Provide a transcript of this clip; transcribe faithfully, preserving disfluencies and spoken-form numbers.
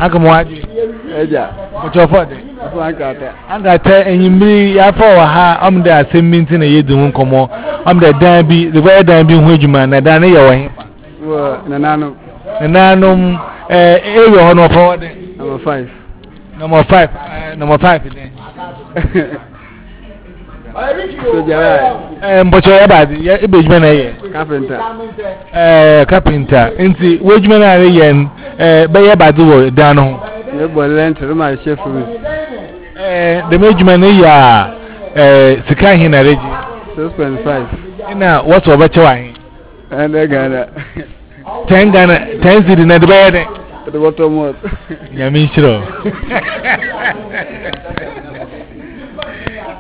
Akamwaji. Eja. What your father? Ankata. Ankata and you be ya for ha am there same minting a year doing come on. I'm the damn the way damn being which man and Danny away. Well, Nanano. Nanum area honor for Number five. Number five. Number five. So Jara. Um, but your body, yeah, a big man, Carpenter. Uh, carpenter. Inti, which man are you? Uh, by a bad word, Dano. You boy learn to my chef. Uh, the major man, yeah, uh, Sikahin, six point five. Now, what's over trying? And I got ten Ghana, ten city in the bed. the bottom was. Yeah, me sure.